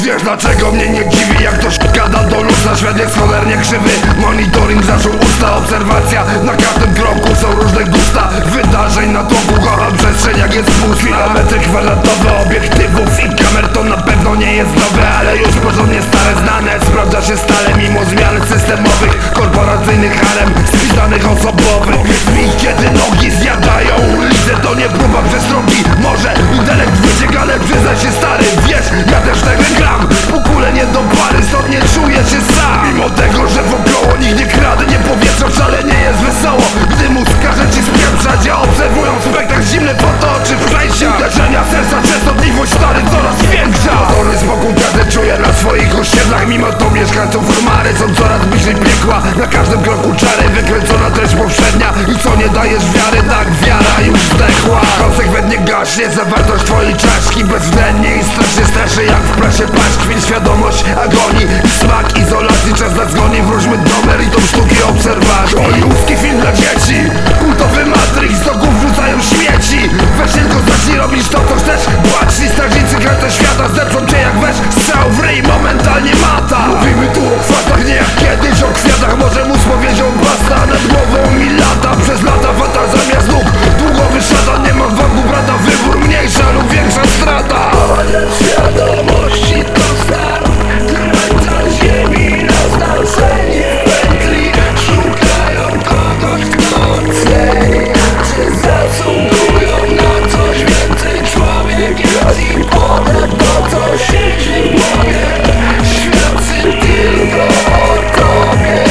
Wiesz dlaczego mnie nie dziwi, jak ktoś gada do lusa. Świat jest cholernie krzywy, monitoring zaczął usta. Obserwacja, na każdym kroku są różne gusta wydarzeń na tłoku, kocham przestrzeń jak jest pusta. Kilometry kwadratowe obiektywów i kamer to na pewno nie jest nowe, ale już porządnie stare, znane. Sprawdza się stale mimo zmian systemowych, korporacyjnych harem, spisanych osobowych. Powiedz mi, kiedy nogi zjadają ulicę, to nie próba przestrogi. Może intelekt wyciek, ale przyznaj się stary, wiesz, ja też tak gram. Półkule nie do pary, stąd nie czuję się sam. Mimo tego, że wokoło nikt nie kradnie powietrza, wcale nie jest wesoło, gdy mózg każe ci spieprzać. Ja obserwując spektakl zimne foto oczy przejścia, uderzenia serca, częstotliwość stary coraz większa. Pozorny spokój każdy czuje na swoich osiedlach, mimo to mieszkańców Urmary są coraz bliżej piekła. Na każdym kroku czary, wykręcona treść powszednia. I co nie dajesz wiary, tak wiara już zdechła. Konsekwentnie gaśnie zawartość twojej czaszki, bezwzględnie i strasznie straszy jak w prasie paszkwil. Świadomość agonii i smak izolacji, czas na zgoni. Wróćmy do meritum sztuki obserwacji. Hollywoodzki film dla dzieci, kultowy Matrix, do głów wrzucają śmieci. Weź tylko zacznij robić to, co chcesz. Płaczni strażnicy kręte świata, zdepczą cię jak weź strzał w ryj, momentalnie mata. Mówimy tu o chwastach, nie jak kiedyś o kwiatach. Może mu z powiedzią basta, nad głową mi lata. Przez lata fata zamiast nóg, długowy szatan. Nie mam wokół brata, wybór mniejsza lub większa strata. Ale świadomości to stan, krańca ziemi nas naruszyli w pętli. Szukają kogoś, kto oceni, czy zasługują na coś więcej. Człowiek jest im potem to, co siedzi w głowie. Świadczy tylko o tobie.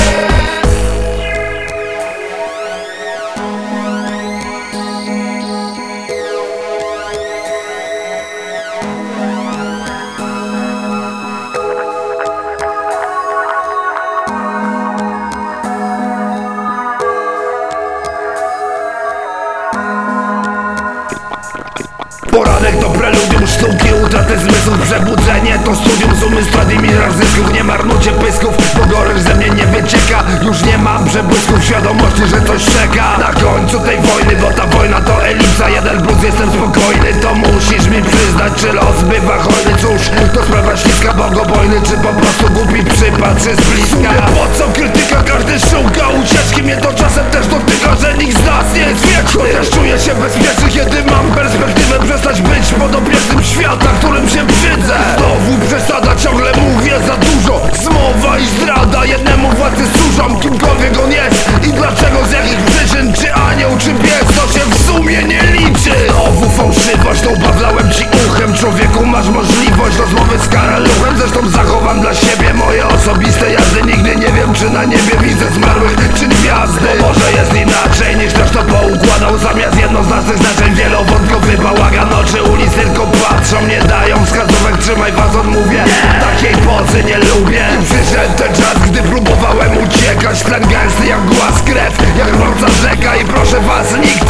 Poranek to preludium sztuki, utraty zmysłów, przebudzenie to studium z umysłami zysków. Nie marnujcie pysków, bo gorycz ze mnie nie wycieka. Już nie mam przebłysków świadomości, że coś czeka na końcu tej wojny, bo ta wojna to elipsa. Jeden plus, jestem spokojny, to musisz mi przyznać, czy los bywa hojny. Cóż, to sprawa śliska, bogobojny, czy po prostu głupi przypatrzy z bliska. Po co krytyka, każdy szuka ucieczki. Mnie to czasem też dotyka, że nikt z nas nie jest wieczny. Chociaż czuję się bezpieczny, kiedy mam perspektywę przestać być podopiecznym świata, którym się brzydzę. Znowu przesada, ciągle mówię za dużo. Zmowa i zdrada, jednemu władcy służą. Kimkolwiek on jest i dlaczego, z jakich przyczyn. Czy anioł, czy pies, to się w sumie nie liczy. Znowu fałszywość, tą bawlałem ci uchem. Człowieku, masz możliwość rozmowy z karaluchem. Zresztą zachowam dla siebie moje osobiste jazdy. Nigdy nie wiem, czy na niebie widzę zmarłych, czy gwiazdy. Bo może jest inaczej, niż ktoś to poukładał. Zamiast jednoznacznych znaczeń wielowątkowy bałagan. Oczy ulic tylko patrzą, nie dają wskazówek. Trzymaj was, odmówię, takiej pozy nie lubię. Przyszedł ten czas, gdy próbowałem uciekać. Tlen gęsty jak głaz, krew, jak rąca rzeka. I proszę was, nikt